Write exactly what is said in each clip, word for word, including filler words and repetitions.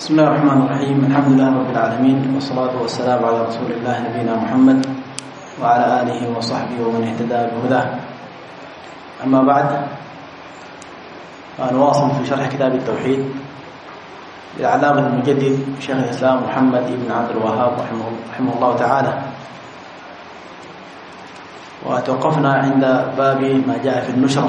بسم الله الرحمن الرحيم. الحمد لله رب العالمين، والصلاة والسلام على رسول الله نبينا محمد وعلى آله وصحبه ومن اهتدى بهداه. أما بعد، نواصل في شرح كتاب التوحيد للعلامة المجدد شيخ الإسلام محمد بن عبد الوهاب رحمه, رحمه الله تعالى. وتوقفنا عند باب ما جاء في النشرة.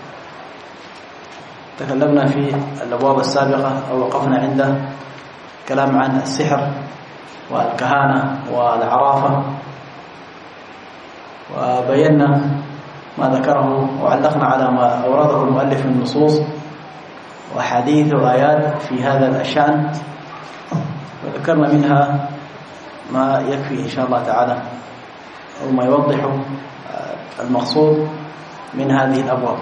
تكلمنا في الأبواب السابقة أو وقفنا عند كلام عن السحر والكهانة والعرافة، وبينا ما ذكره وعلقنا على ما أورده المؤلف من النصوص وحديث وآيات في هذا الشأن، وذكرنا منها ما يكفي إن شاء الله تعالى أو ما يوضح المقصود من هذه الأبواب.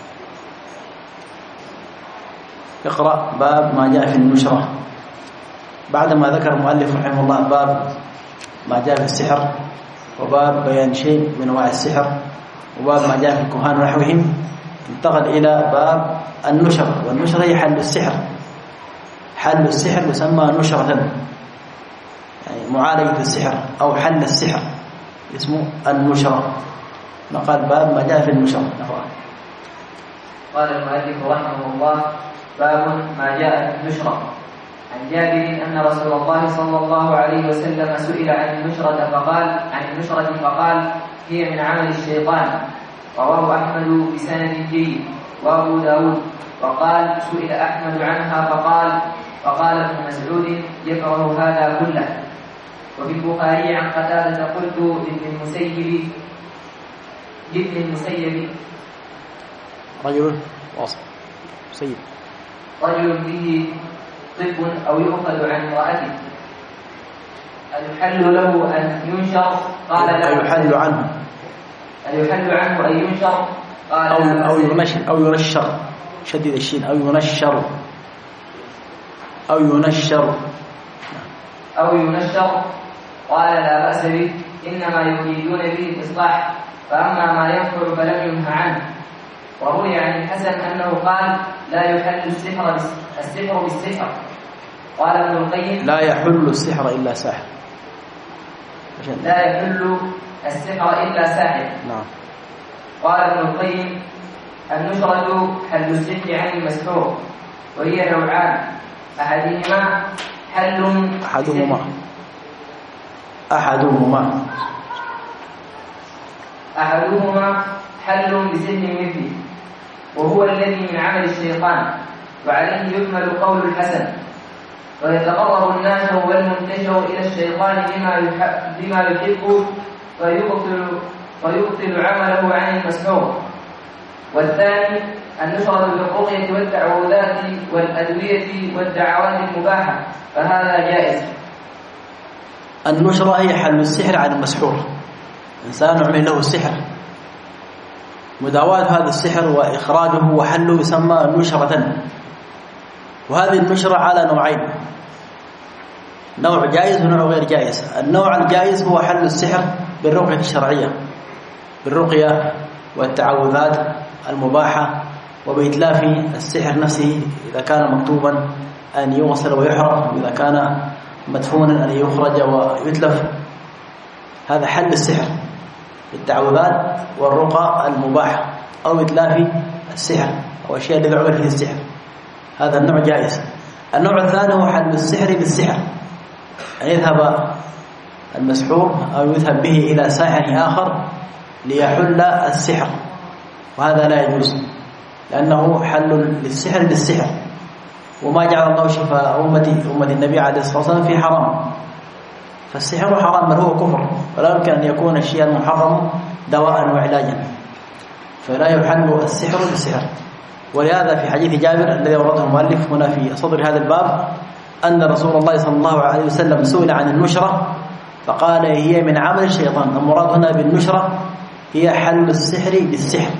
اقرأ باب ما جاء في النشرة. بعدما ذكر المؤلف رحمه الله باب ما جاء في السحر وباب بيان شيء من انواع السحر وباب ما جاء في الكهان ونحوهم، انتقل إلى باب النشر. والنشر هي حل السحر. حل السحر يسمى نشرة، يعني معالجة السحر أو حل السحر اسمه النشرة. نقال باب ما جاء في النشرة. قال المؤلف رحمه الله: باب ما جاء في النشرة. عن جابر أن رسول الله صلى الله عليه وسلم سئل عن النشرة فقال عن النشرة فقال: هي من عمل الشيطان. رواه أحمد بسند جيد وأبو داود. وقال: سئل أحمد عنها فقال فقال ابن مسعود: يكره هذا كله. وفي البخاري عن قتادة: قلت لابن المسيب لابن المسيب رجل واصل مسيب رجل به طب أو يؤخذ عن امرأته أيحل له أن ينشر؟ قال لا. أيحل عنه أيحل عنه أن ينشر؟ قال أو أو ينشر أو ينشر شديد الشين أو ينشر أو ينشر أو ينشر قال لا بأس به، إنما يريدون به الإصلاح، فأما ما ينفع فلم ينه عنه. وروي عن الحسن أنه قال: لا يحل السحر السحر بالسحر. قال ابن القيم: لا يحل السحر إلا ساحر. لا يحل السحر إلا ساحر. نعم. قال ابن القيم: النشرة حل السحر عن المسحور، وهي نوعان: أحدهما حل أحدهما أحدهما أحدهما حل بسحر مثله، وهو الذي من عمل الشيطان، وعليه يكمل قول الحسن: ويتقرب الناس والمنتشر إلى الشيطان بما بما يحب فيبطل فيبطل عمله عن المسحور. والثاني النشرة بالرقية والتعوذات والأدوية والدعوات المباحة، فهذا جائز. النشرة هي حل السحر عن المسحور. إنسان عمل له السحر، مداواة هذا السحر وإخراجه وحله يسمى نشرة. وهذه النشرة على نوعين: نوع جائز ونوع غير جائز. النوع الجائز هو حل السحر بالرقية الشرعية، بالرقية والتعوذات المباحة، وبإتلاف السحر نفسه إذا كان مكتوبا أن يغسل ويحرق، وإذا كان مدفونا أن يخرج ويتلف. هذا حل السحر بالتعوذات والرقى المباحة أو إتلاف السحر أو الشيء الذي عمل فيه السحر. هذا النوع جائز. النوع الثاني هو حل السحر بالسحر، أن يذهب المسحور أو يذهب به إلى ساحر آخر ليحل السحر، وهذا لا يجوز لأنه حل للسحر بالسحر. وما جعل الله شفاء أمتي أمة النبي عليه الصلاة والسلام في حرام، فالسحر حرام بل هو كفر، ولا يمكن أن يكون الشيء المحرم دواء وعلاجا، فلا يحل السحر بالسحر. ولهذا في حديث جابر الذي ورده المؤلف هنا في صدر هذا الباب أن رسول الله صلى الله عليه وسلم سئل عن النشرة فقال: هي من عمل الشيطان. المراد هنا بالنشرة هي حل السحر بالسحر.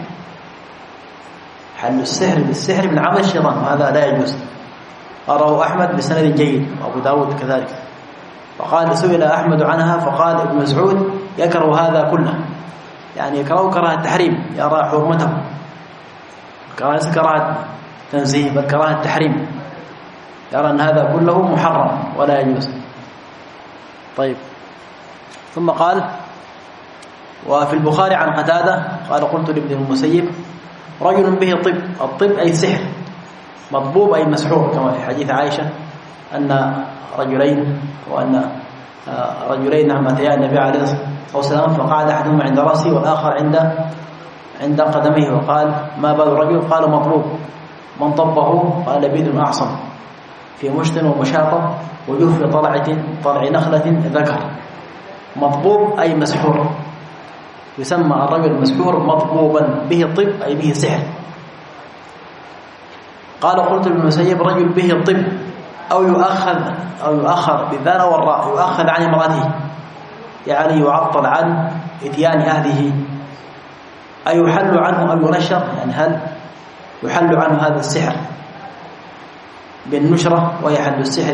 حل السحر بالسحر من عمل الشيطان، وهذا لا يجوز. رواه أحمد بسند جيد وأبو داود كذلك. فقال: سئل أحمد عنها فقال ابن مسعود: يكره هذا كله، يعني يكره كراهة التحريم، يرى حرمته، كراهة كراهة تنزيه بل كراهة التحريم. يرى أن هذا كله محرم ولا يجوز. طيب، ثم قال: وفي البخاري عن قتادة قال: قلت لابن المسيب: رجل به طب، الطب أي سحر، مطبوب أي مسحور، كما في حديث عائشة أن رجلين وأن رجلين نعم أتيا النبي عليه الصلاة والسلام فقعد أحدهما عند رأسه والآخر عند عند قدمه، وقال: ما بال الرجل؟ قال: مطلوب. من طبه؟ قال: لبيد أعصم في مشط ومشاطة وجوف طلعة طلع نخلة ذكر. مطبوب أي مسحور، يسمى الرجل المسحور مطبوبا، به الطب أي به سحر. قال: قلت ابن المسيب: رجل به الطب أو يؤخذ أو يؤخر بالذال والراء، يؤخذ عن امرأته، يعني يعطل عن إتيان أهله، أي يحل عنه أو ينشر، يعني هل يحل عنه هذا السحر بالنشرة وهي حل السحر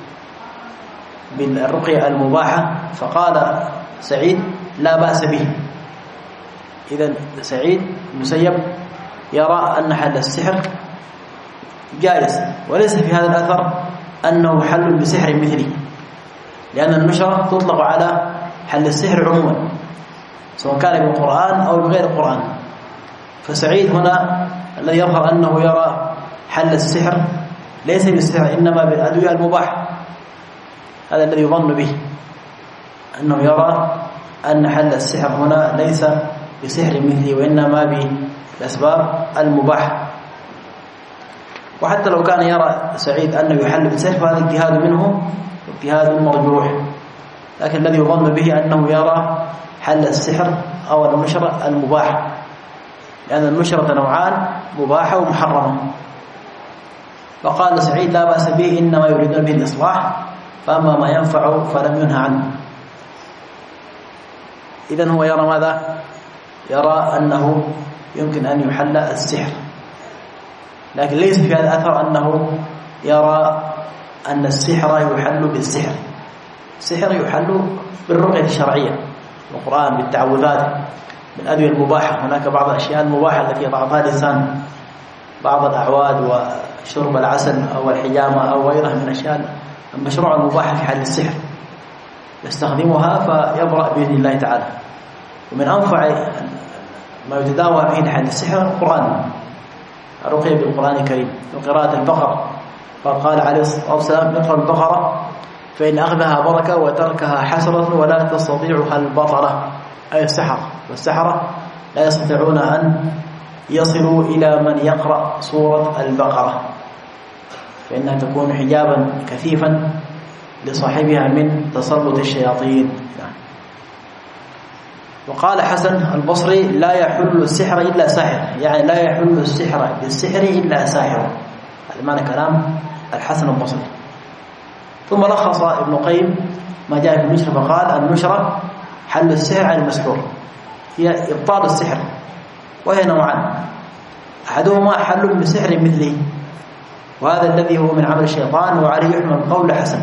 بالرقية المباحة. فقال سعيد: لا بأس به. إذن سعيد المسيب يرى أن حل السحر جائز، وليس في هذا الأثر أنه حل بسحر مثله، لأن النشرة تطلق على حل السحر عموما سواء كان بالقرآن أو بغير القرآن. فسعيد هنا الذي يظهر أنه يرى حل السحر ليس بالسحر إنما بالأدوية المباحة، هذا الذي يظن به، أنه يرى أن حل السحر هنا ليس بسحر مثله وإنما بالأسباب المباحة. وحتى لو كان يرى سعيد أنه يحل بالسحر فهذا اجتهاد منه اجتهاد مرجوح، لكن الذي يظن به أنه يرى حل السحر أو النشرة المباحة، لأن النشرة نوعان: مباحة ومحرمة. فقال سعيد: لا بأس به، إنما يريدون به الإصلاح، فأما ما ينفع فلم ينهى عنه. إذن هو يرى ماذا؟ يرى أنه يمكن أن يحل السحر، لكن ليس في هذا الأثر أنه يرى أن السحر يحل بالسحر. السحر يحل بالرقية الشرعية، القرآن، بالتعوذات، بالأدوية المباحة. هناك بعض الأشياء المباحة التي يضعها الإنسان، بعض الأعواد وشرب العسل أو الحجامة أو غيرها من الأشياء المشروع المباحة في حل السحر، يستخدمها فيبرأ بإذن الله تعالى. ومن أنفع ما يتداوى به لحل السحر القرآن، الرقية بالقرآن الكريم وقراءة البقرة. فقال عليه الصلاة والسلام: اقرأ البقرة فإن أخذها بركة وتركها حسرة ولا تستطيعها البطلة، أي السحرة. والسحرة لا يستطيعون أن يصلوا إلى من يقرأ سورة البقرة، فإنها تكون حجابا كثيفا لصاحبها من تسلط الشياطين. وقال حسن البصري: لا يحل السحر إلا ساحر، يعني لا يحل السحر بالسحر إلا ساحر. هذا معنى كلام الحسن البصري. ثم لخص ابن القيم ما جاء في النشرة فقال: النشرة حل السحر عن المسحور، هي إبطال السحر، وهي نوعان: أحدهما حل بسحر مثله، وهذا الذي هو من عمل الشيطان، وعليه يحمل قول حسن،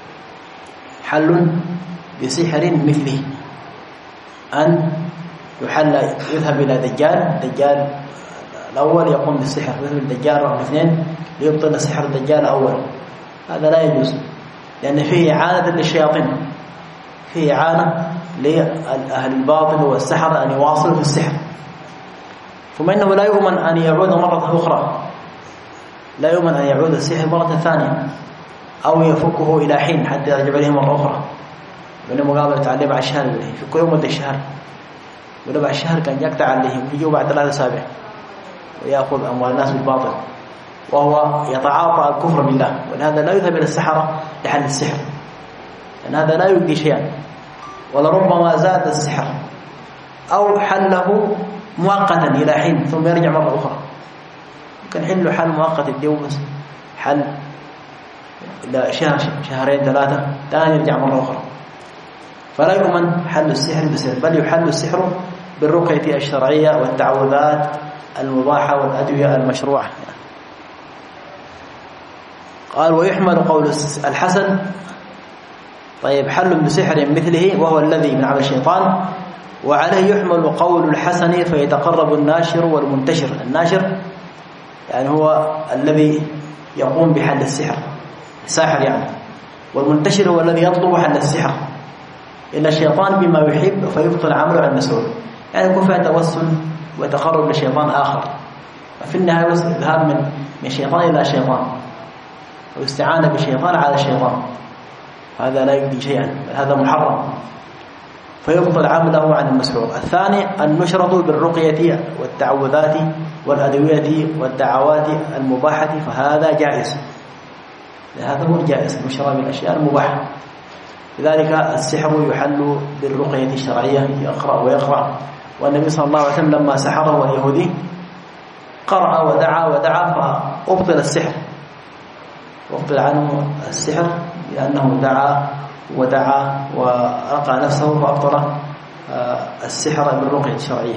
حل بسحر مثله، أن يحل يذهب إلى دجال، دجال الأول يقوم بالسحر، مثل الدجال رقم اثنين ليبطل سحر الدجال الأول. هذا لا يجوز، لأن فيه إعانة للشياطين، فيه إعانة لأهل الباطل والسحر أن يواصلوا في السحر. ثم إنه لا يؤمن أن يعود مرة أخرى، لا يؤمن أن يعود السحر مرة ثانية أو يفكه إلى حين حتى يرجع إليه مرة أخرى. وإنه مقابل تعليه بعد الشهر، في كل يوم مدة الشهر، وإنه بعد الشهر كان يقطع عليهم ويجوا بعد ثلاثة أسابيع ويأخذ أموال الناس بالباطل، وهو يتعاطى الكفر بالله. ولهذا لا يذهب إلى السحرة لحل السحر، لأن هذا لا يؤدي شيئا، ولربما زاد السحر أو حله مؤقتا إلى حين ثم يرجع مرة أخرى. ممكن حله حل مؤقت اليوم بس، حل إلى شهر شهرين ثلاثة ثاني يرجع مرة أخرى. فلا يؤمن حل السحر بسحر، بل يحل السحر بالرقية الشرعية والتعوذات المباحة والأدوية المشروعة. قال: ويحمل قول الحسن طيب حل بسحر مثله وهو الذي من عمل الشيطان، وعليه يحمل قول الحسن فيتقرب الناشر والمنتشر. الناشر يعني هو الذي يقوم بحل السحر، الساحر يعني. والمنتشر هو الذي يطلب حل السحر إلا الشيطان بما يحب فيبطل عمله عند سوء، يعني يكون فيها توسل وتقرب لشيطان آخر، ففي النهاية الذهاب من من شيطان إلى شيطان واستعانة بشيطان على شيطان، هذا لا يجدي شيئا، هذا محرم فيبطل عمله عن المسحور. الثاني النشرة بالرقية والتعوذات والأدوية والدعوات المباحة، فهذا جائز، هذا هو الجائز، النشرة بالأشياء المباحة. لذلك السحر يحل بالرقية الشرعية، يقرأ ويقرأ، والنبي صلى الله عليه وسلم لما سحره اليهودي قرأ ودعا ودعا فأبطل السحر، وأبطل عنه السحر لأنه دعا ودعا ورقى نفسه فأبطل السحر بالرقية الشرعية.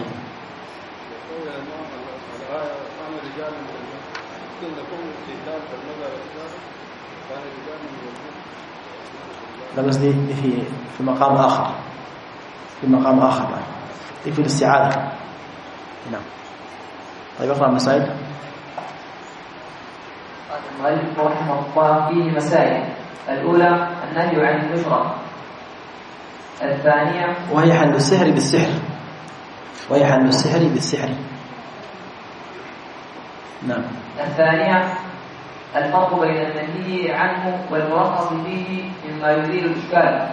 لا بس دي, دي في في مقام آخر، في مقام آخر دي في الاستعاذة. نعم. طيب اقرأ المسائل. قال المؤلف رحمه الله فيه مسائل. الأولى النهي عن النشرة. الثانية وهي حل السحر بالسحر، وهي حل السحر بالسحر. نعم. الثانية الفرق بين النهي عنه والمرخص فيه مما يزيل الإشكال.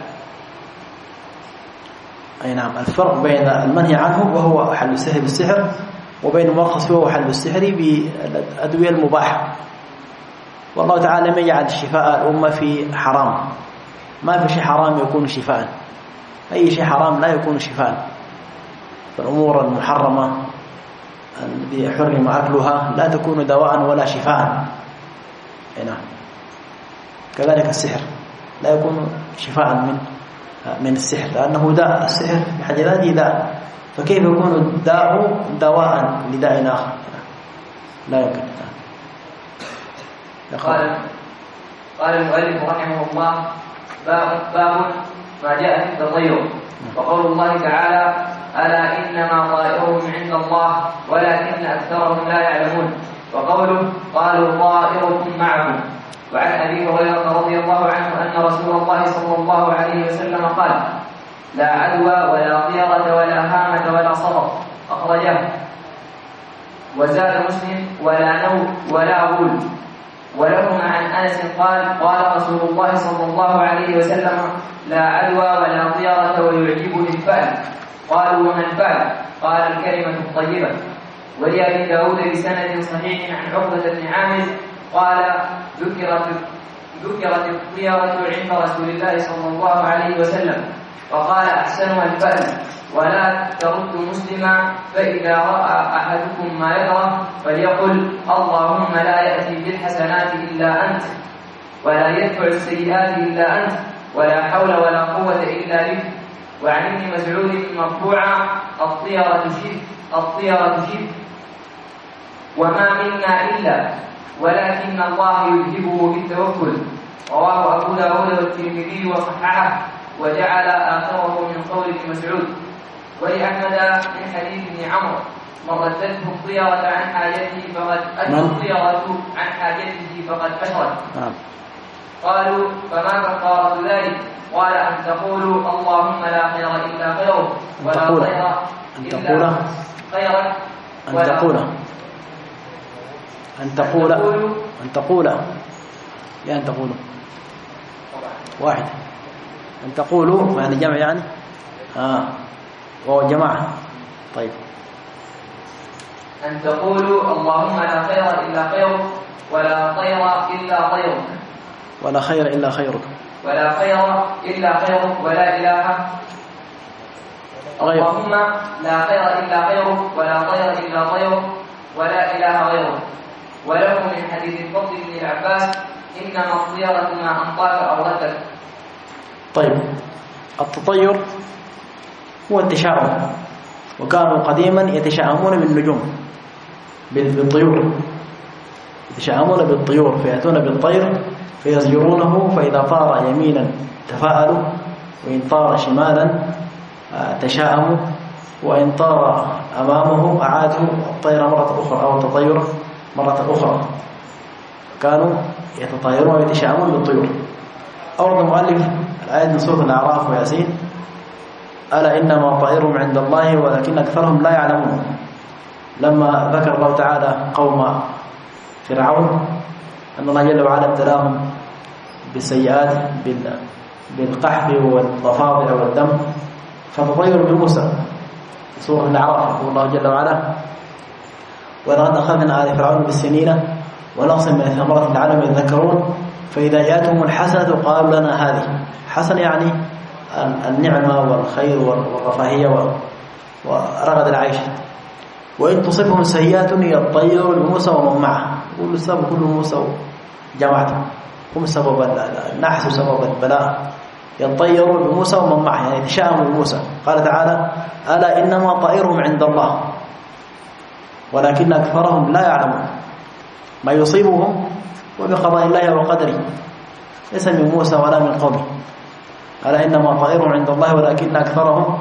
أي نعم، الفرق بين المنهي عنه وهو حل السحر بالسحر وبين المرخص فيه وهو حل السحر بالأدوية المباحة. والله تعالى لم يجعل شفاء الأمة في حرام، ما في شيء حرام يكون شفاء، أي شيء حرام لا يكون شفاء. فالأمور المحرمة الذي حرم أكلها لا تكون دواء ولا شفاء. نعم. كذلك السحر لا يكون شفاء من من السحر، لأنه داء، السحر بحد ذاته داء، فكيف يكون الداء دواء لداء آخر؟ لا يمكن. قال قال المؤلف رحمه الله باب باب ما جاء في التطير، وقول الله تعالى ألا إنما طائرهم عند الله ولكن أكثرهم لا يعلمون، وقوله قالوا طائركم معكم. وعن أبي هريرة رضي الله عنه أن رسول الله صلى الله عليه وسلم قال لا عدوى ولا طيرة ولا هامة ولا صبر، أخرجه. وزاد مسلم ولا نوم ولا غول. ولهما عن أنس قال قال رسول الله صلى الله عليه وسلم لا عدوى ولا طيرة ويعجبني الفأل. قالوا وما الفأل؟ قال الكلمة الطيبة. ولأبي داود بسند صحيح عن عقبة بن عامر قال ذكرت ذكرت الطيرة عند رسول الله صلى الله عليه وسلم وقال أحسنها الفأل ولا ترد مسلما، فإذا رأى أحدكم ما يكره فليقل اللهم لا يأتي بالحسنات إلا أنت ولا يدفع السيئات إلا أنت ولا حول ولا قوة إلا بك. وعن ابن مسعود مرفوعا الطيرة شرك الطيرة شرك وما منا إلا ولكن الله يذهبه بالتوكل. رواه أبو داود والترمذي وصححه وجعل آخره من قول ابن مسعود. ولأحمد من حديث ابن عمرو من ردته الطيرة عن حاجته فقد أتى الطيرة عن حاجته فقد أشرك. قالوا فما كفارة ذلك؟ قال أن تقولوا اللهم لا خير إلا خيرك ولا خير إلا خيرك أن تقول أن تقول أن تقول يا أن تقول واحد أن تقولوا يعني جمع يعني آه وهو جماعة. طيب أن تقولوا اللهم لا خير إلا خيرك ولا طير إلا طيرك ولا خير إلا خيرك ولا خير إلا خيرك ولا إله غيرك. اللهم لا خير إلا خيرك ولا طير إلا طيرك ولا إله غيرك. وله من حديث الفضل بن العباس إنما الطيرة ما أنطاك أو ردك. طيب التطير هو التشاؤم، وكانوا قديما يتشاءمون بالنجوم بالطيور، يتشاءمون بالطيور فيأتون بالطير فيزجرونه، فإذا طار يمينا تفاءلوا وإن طار شمالا تشاءموا وإن طار أمامه أعادوا الطير مرة أخرى أو التطير مرة أخرى. كانوا يتطايرون ويتشاءمون بالطيور. أورد المؤلف الآية من سورة الأعراف وياسين: ألا إنما طائرهم عند الله ولكن أكثرهم لا يعلمون. لما ذكر الله تعالى قوم فرعون أن الله جل وعلا ابتلاهم بالسيئات بالقحط والضفادع والدم فتطيروا بموسى في سورة الأعراف. يقول الله جل وعلا: ولقد أخذنا آل فرعون بالسنين ونقص من الثمرات لعلهم يذكرون فإذا جاءتهم الحسنة قالوا لنا هذه. حسن يعني النعمة والخير والرفاهية ورغد العيش. وإن تصبهم سيئات يطيروا بموسى ومن معه. يقول السبب كله موسى وجماعته، هم سبب النحس وسبب البلاء. يطيروا بموسى ومن معه يعني يتشاءموا بموسى. قال تعالى: ألا إنما طائرهم عند الله ولكن أكثرهم لا يعلمون. ما يصيبهم وبقضاء الله وقدره، ليس من موسى ولا من قومه. ألا إنما طائرهم عند الله ولكن أكثرهم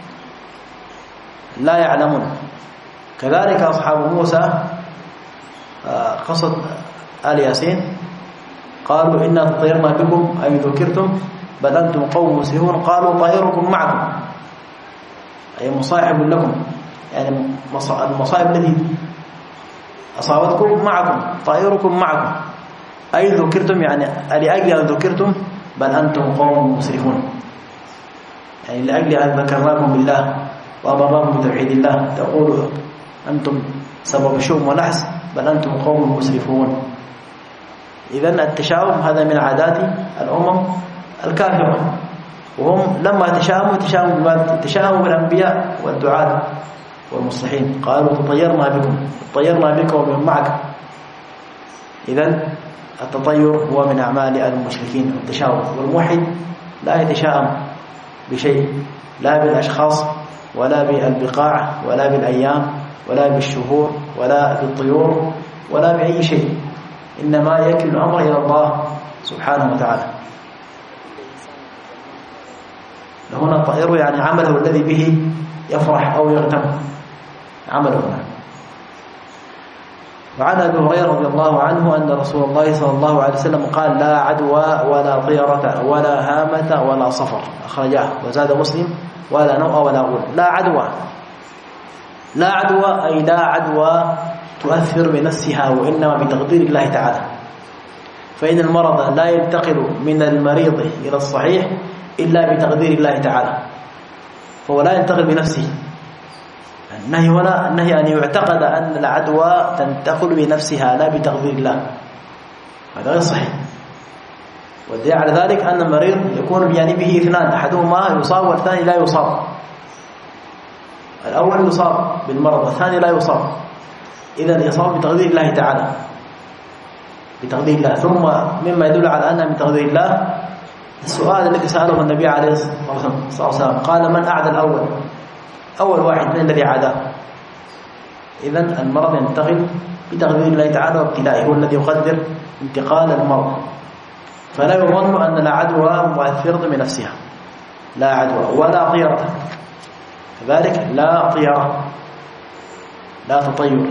لا يعلمون. كذلك أصحاب موسى قصة آل ياسين قالوا: إنا تطيرنا بكم أي ذكرتم بل أنتم قوم مسرفون. قالوا: طائركم معكم أي مصاحب لكم، يعني المصائب التي أصابتكم معكم، طائركم معكم أي ذكرتم يعني لأجل أن ذكرتم بل أنتم قوم مسرفون، يعني لأجل أن ذكرناكم بالله وأمرناكم بتوحيد الله تقولوا أنتم سبب شؤم ونحس بل أنتم قوم مسرفون. إذن التشاؤم هذا من عادات الأمم الكافرة، وهم لما تشاؤموا تشاؤموا بالأنبياء والدعاة والمصلحين. قالوا: تطيرنا بكم، تطيرنا بك ومن معك. إذن التطير هو من أعمال المشركين والتشاؤم. والموحد لا يتشاءم بشيء، لا بالأشخاص ولا بالبقاع ولا بالأيام ولا بالشهور ولا بالطيور ولا بأي شيء، إنما يكل الأمر إلى الله سبحانه وتعالى. هنا الطائر يعني عمله الذي به يفرح أو يغتم، عمله هنا. وعن أبي هريرة رضي الله عنه أن رسول الله صلى الله عليه وسلم قال: لا عدوى ولا طيرة ولا هامة ولا صفر، أخرجاه. وزاد مسلم: ولا نوء ولا غول. لا عدوى، لا عدوى أي لا عدوى تؤثر بنفسها وإنما بتقدير الله تعالى. فإن المرض لا ينتقل من المريض إلى الصحيح إلا بتقدير الله تعالى، فهو لا ينتقل بنفسه. النهي هنا النهي أن يعتقد أن العدوى تنتقل بنفسها لا بتقدير الله، هذا غير صحيح. والدليل على ذلك أن المريض يكون بجانبه اثنان، أحدهما يصاب والثاني لا يصاب. الأول يصاب بالمرض والثاني لا يصاب، إذن يصاب بتقدير الله تعالى، بتقدير الله. ثم مما يدل على أنها من تقدير الله السؤال الذي سأله النبي عليه الصلاة والسلام، قال: من أعدى الأول؟ أول واحد من الذي عاداه. إذن المرض ينتقل بتقدير الله تعالى وابتلائه، هو الذي يقدر انتقال المرض. فلا يظن أن العدوى مؤثرة بنفسها، لا عدوى ولا طيرة، كذلك لا طيرة، لا تطير.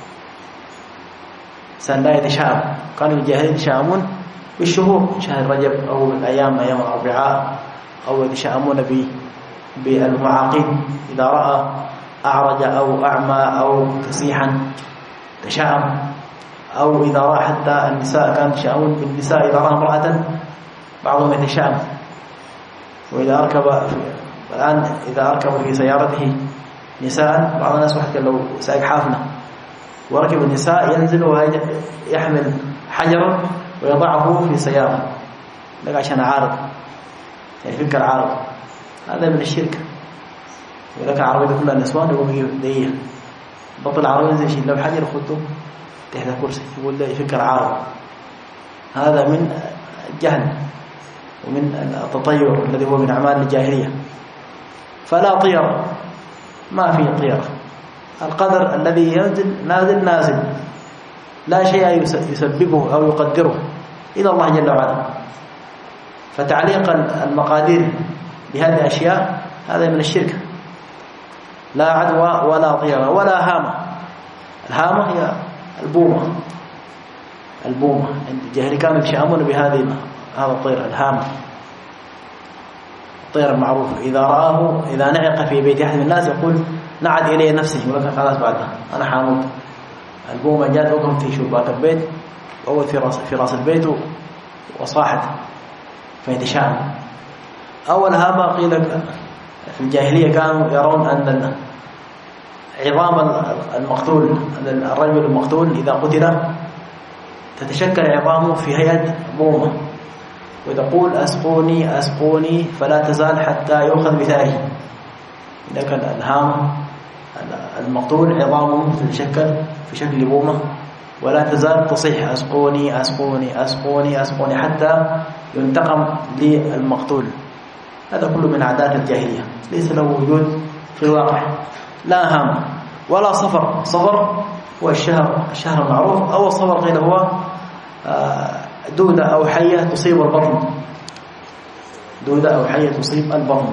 سن لا يتشاءم، كانوا الجاهلين يتشاءمون بالشهور، شهر رجب أو الأيام أيام الأربعاء، أو يتشاءمون بالمعاقيد إذا رأى أعرج أو أعمى أو فسيحا تشاءم، أو إذا رأى حتى النساء كانوا يتشاءمون بالنساء إذا رأى امرأة بعضهم يتشاءم. وإذا أركب الآن إذا أركب في سيارته نساء، بعض الناس واحد لو سائق حافنة وركب النساء ينزل ويحمل حجرا ويضعه في سيارة لك عشان عارض، يعني فكر العارض، هذا من الشرك. ولك عربية كلها النسوان يقوم دقيقة بطل العربية ينزل يشيل له حجر خده تحت كرسي يقول له فكر عارض. هذا من الجهل ومن التطير الذي هو من أعمال الجاهلية. فلا طيرة، ما في طيرة. القدر الذي ينزل نازل نازل، لا شيء يسببه أو يقدره إلا الله جل وعلا. فتعليق المقادير بهذه الأشياء هذا من الشرك. لا عدوى ولا طيرة ولا هامة. الهامة هي البومة البومة. عند الجاهلية كانوا يتشائمون بهذه هذا الطير الهامة، الطير المعروف، إذا رآه إذا نعق في بيت أحد من الناس يقول نعد إلي نفسي، يقول لك خلاص بعدها أنا حاموت. البومة جاءت وقفت في شباك البيت وأول في راس في راس البيت وصاحت فيتشائم. أول هامة قيل في الجاهلية كانوا يرون أن عظام المقتول الرجل المقتول إذا قتل تتشكل عظامه في هيئة بومة، وتقول أسقوني أسقوني فلا تزال حتى يؤخذ بثاره. إذا كان الهام المقتول عظامه تتشكل في شكل بومة ولا تزال تصيح أسقوني أسقوني أسقوني أسقوني حتى ينتقم للمقتول. هذا كله من عادات الجاهلية ليس له وجود في الواقع، لا هام ولا صفر. صفر هو الشهر الشهر المعروف، أو الصفر قيل هو دودة أو حية تصيب البطن، دودة أو حية تصيب البطن.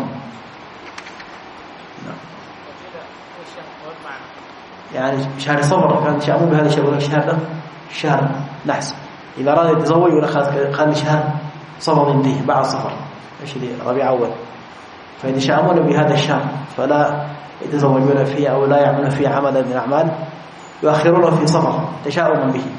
يعني شهر صفر كان يشأمون بهذا الشيء، يقول الشهر ده شهر نحس، إذا أراد يتزوج يقول خلي شهر صفر ينتهي بعد صفر، ايش دي ربيع أول، فيتشائمون بهذا الشهر فلا يتزوجون فيه أو لا يعملون فيه عملا من الأعمال، يؤخرونه في صفر تشاؤما به.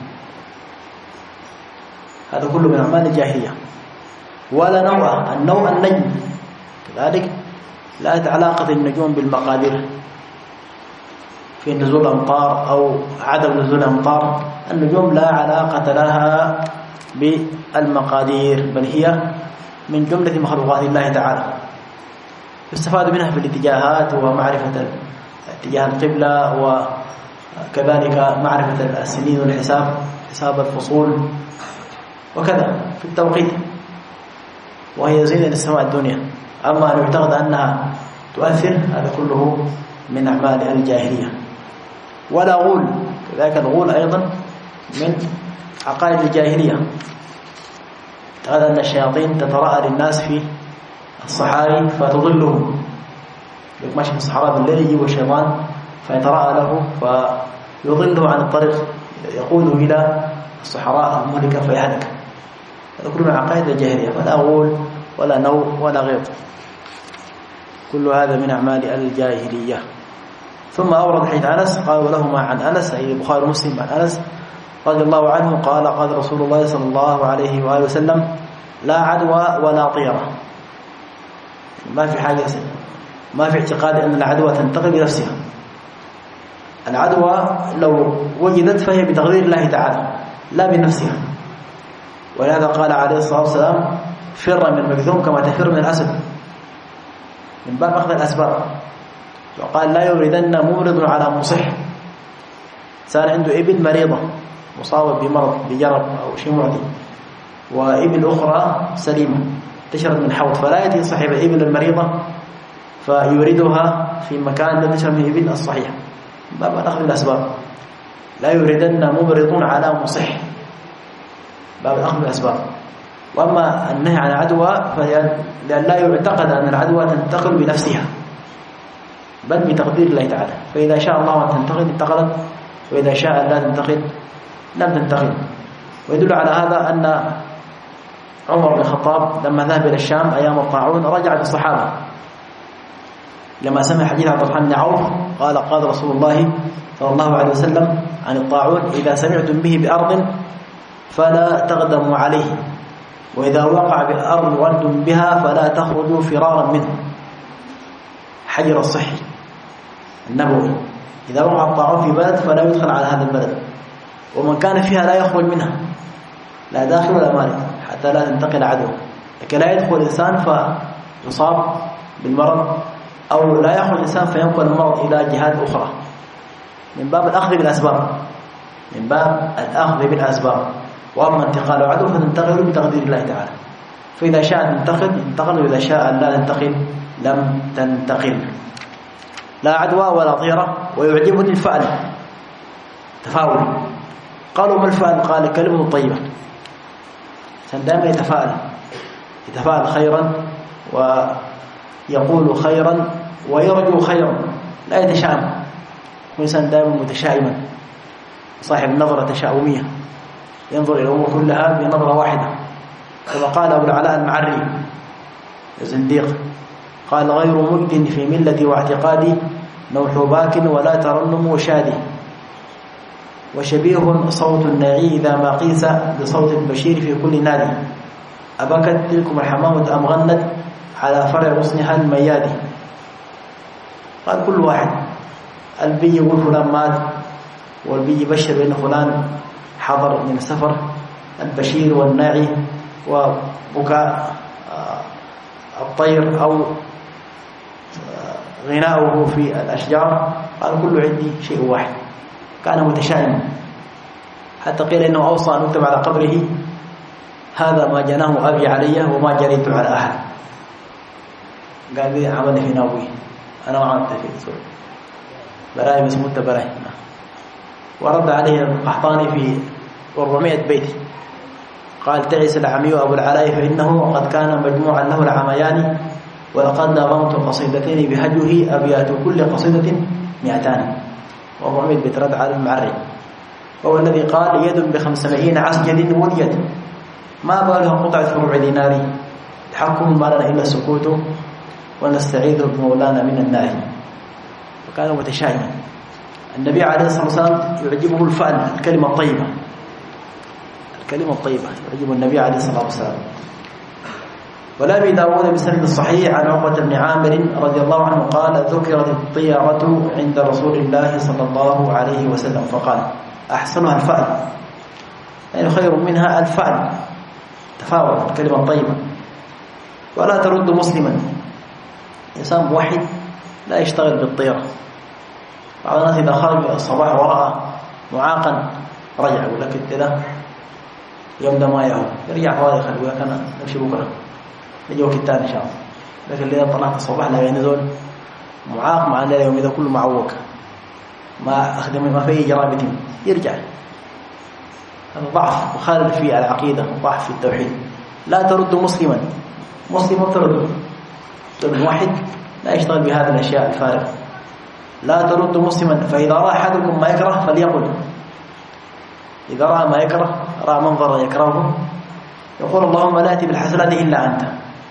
هذا كله من أعمال الجاهلية. ولا نوع النوع النجم كذلك لا علاقة النجوم بالمقادير في نزول أمطار أو عدم نزول أمطار. النجوم لا علاقة لها بالمقادير، بل هي من جملة مخلوقات الله تعالى، يستفاد منها في الاتجاهات ومعرفة اتجاه القبلة، وكذلك معرفة السنين والحساب، حساب الفصول، وكذا في التوقيت، وهي زينة للسماء الدنيا. أما أن يعتقد أنها تؤثر هذا كله من أعمال الجاهلية. ولا غول كذلك، الغول أيضا من عقائد الجاهلية، اعتقد أن الشياطين تتراءى للناس في الصحاري فتضلهم، ماشي في الصحراء بالليل يجيب الشيطان فيتراءى له فيضله عن الطريق يقوده إلى الصحراء المهلكة فيهلك. هذا كله من عقائد الجاهلية، ولا غول ولا نوم ولا غيظ، كل هذا من أعمال الجاهلية. ثم أورد حديث أنس قالوا لهما عن أنس، أي البخاري ومسلم عن أنس رضي الله عنه قال قال رسول الله صلى الله عليه وآله وسلم لا عدوى ولا طيرة. ما في حاجة، ما في اعتقاد أن العدوى تنتقل بنفسها. العدوى لو وجدت فهي بتقدير الله تعالى لا بنفسها، ولهذا قال عليه الصلاة والسلام فر من المكذوم كما تفر من الأسد، من باب أخذ الأسباب. وقال لا يوردن ممرض على مصح، إنسان عنده ابن مريضة مصابة بمرض بجرب أو شيء معدي، وابن أخرى سليمة تشرب من حوض، فلا يأتي صاحب الابن المريضة فيوردها في مكان لا تشرب من الابن الصحيح، باب أخذ الأسباب. لا يوردن ممرض على مصح، باب أخذ الأسباب. وأما النهي عن العدوى فلأن لا يعتقد أن العدوى تنتقل بنفسها بل بتقدير الله تعالى، فإذا شاء الله أن تنتقل انتقلت، وإذا شاء لا تنتقل لم تنتقل. ويدل على هذا أن عمر بن الخطاب لما ذهب إلى الشام أيام الطاعون رجع بالصحابة، لما سمع حديث عبد الرحمن بن عوف قال قال رسول الله صلى الله عليه وسلم عن الطاعون إذا سمعتم به بأرض فلا تغدموا عليه، وإذا وقع بالأرض وأنتم بها فلا تخرجوا فرارا منه. حجر الصحي النبوي، إذا وقع الطاعون في بلد فلا يدخل على هذا البلد، ومن كان فيها لا يخرج منها لا داخل ولا مالك حتى لا تنتقل عدوه. لكن لا يدخل الإنسان فيصاب بالمرض، أو لا يخرج الإنسان فينقل المرض إلى جهات أخرى، من باب الأخذ بالأسباب، من باب الأخذ بالأسباب. وأما انتقال عدو فتنتقل بتقدير الله تعالى، فإذا شاء تنتقل انتقل، وإذا شاء لا تنتقل لم تنتقل. لا عدوى ولا طيرة. ويعجبني الفعل تفاؤل. قالوا ما الفعل؟ قال كلمة طيبة، دائما يتفاءل يتفاءل خيرا ويقول خيرا ويرجو خيرا، لا يتشائم، وإنسان دائما متشائما صاحب نظرة تشاؤمية. ينظر إلى الأمور كلها بنظرة واحدة، كما قال أبو العلاء المعري الزنديق قال: غير مجد في ملتي واعتقادي، نوح باك ولا ترنم وشادي، وشبيه صوت الناعي إذا ما قيس بصوت البشير في كل نادي، أبكت تلكم الحمامة أم غنت على فرع غصنها الميادي. قال كل واحد، البي يقول فلان مات، والبي يبشر بأن فلان حضر من السفر، البشير والناعي وبكاء الطير أو غناؤه في الأشجار، قال كله عندي شيء واحد. كان متشائما حتى قيل إنه أوصى أن يكتب على قبره: هذا ما جناه أبي علي وما جريت على أحد. قال لي عملني في ناوي، أنا ما عملت في سوري براي بس مت براي. ورد عليه القحطاني في أربعمائة بيت، قال: تعس العمي أبو العلاء فإنه قد كان مجموعا له العميان، ولقد نظمت قصيدتين بهجه أبيات كل قصيدة مئتان. وأربعمائة بيت رد على المعري، وهو الذي قال: يد بخمسمائين عسجد وليت، ما بالها قطعة فروع دينار، تحكم ما لنا إلا السكوت، ونستعيذ بمولانا من النار. وكان متشائما. النبي عليه الصلاة والسلام يعجبه الفعل، الكلمة الطيبة، الكلمة الطيبة يعجب النبي عليه الصلاة والسلام. ولا أبي داود بسند الصحيح عن عقبة بن عامر رضي الله عنه قال: ذكرت الطيرة عند رسول الله صلى الله عليه وسلم فقال: أحسنها الفعل، يعني خير منها الفعل، تفاوت الكلمة الطيبة. ولا ترد مسلما، إنسان موحد لا يشتغل بالطيرة. بعض الناس إذا خرج الصباح ورأى معاقا رجع، يقول لك كده يوم ده ما يهو يرجع فاضي، خلوه كان نمشي بكرة نجي وقت تاني إن شاء الله. لكن اللي طلعت الصباح لا ينزل معاق مع الليل يوم إذا كله معوق، ما أخدم ما فيه جرابة يرجع. هذا ضعف وخالد في العقيدة، ضعف في التوحيد. لا ترد مسلما، مسلم ترد، الموحد لا يشتغل بهذه الأشياء الفارغة. لا ترد مسلما، فإذا رأى أحدكم ما يكره فليقل، إذا رأى ما يكره، رأى منظر يكرهه، يقول: اللهم لا يأتي بالحسنات إلا أنت،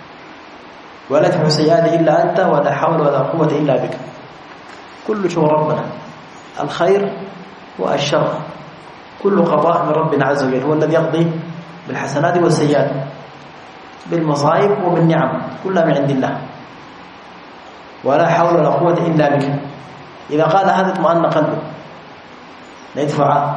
ولا تدفع السيئات إلا أنت، ولا حول ولا قوة إلا بك. كل شيء ربنا، الخير والشر كل قضاء من ربنا عز وجل، هو الذي يقضي بالحسنات والسيئات، بالمصائب وبالنعم، كلها من عند الله. ولا حول ولا قوة إلا بك. إذا قال هذا اطمأن قلبه، لا يدفع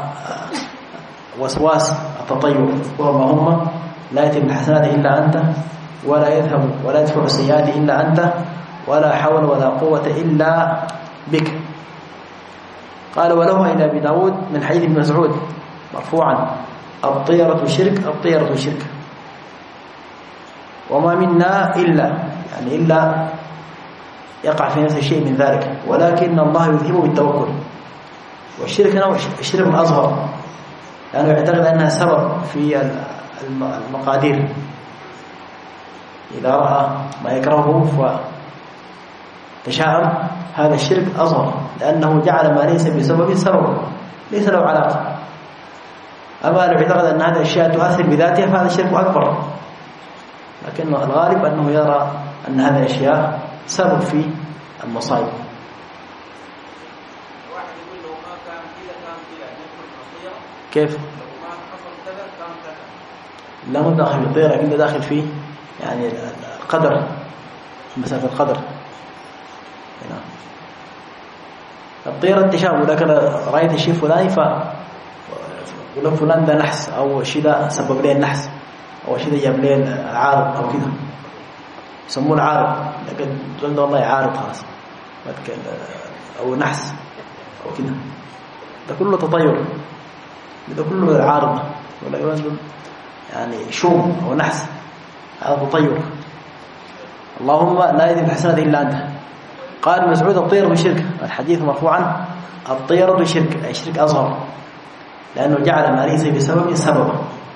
وسواس التطير، اللهم لا يأتي بالحسنات إلا أنت، ولا يذهب ولا يدفع السيئات إلا أنت، ولا حول ولا قوة إلا بك. قال: وله إلى أبي داود من حديث ابن مسعود مرفوعا: الطيرة شرك، الطيرة شرك، وما منا إلا، يعني إلا يقع في نفس الشيء من ذلك، ولكن الله يذهبه بالتوكل. والشرك نوع الشرك الأصغر، لأنه يعتقد أنها سبب في المقادير. إذا رأى ما يكرهه فتشاءم، هذا الشرك أصغر، لأنه جعل ما ليس بسبب سبب، ليس له علاقة. أما لو اعتقد أن هذه الأشياء تؤثر بذاتها فهذا الشرك أكبر، لكن الغالب أنه يرى أن هذه الأشياء سبب في المصائب. كيف؟ لا مو داخل بالطيرة، لكن داخل فيه يعني القدر، مسافة القدر. الطيرة التشابه، لكن رأيت الشيء فلاني فقلت فلان ده نحس، أو الشيء ده سبب لي النحس، أو الشيء ده جاب لي عارض أو كده، يسموه العارض، لكن تقول ده والله عارض خلاص، أو نحس أو كده، ده كله تطير، ده كله عارض، ولا يقول يعني شوم أو نحس، هذا تطير. اللهم لا يأتي بالحسنات إلا أنت. قال مسعود: الطيرة شرك، الحديث مرفوعا: الطيرة شرك، أي شرك أصغر، لأنه جعل ما ليس بسبب سببا.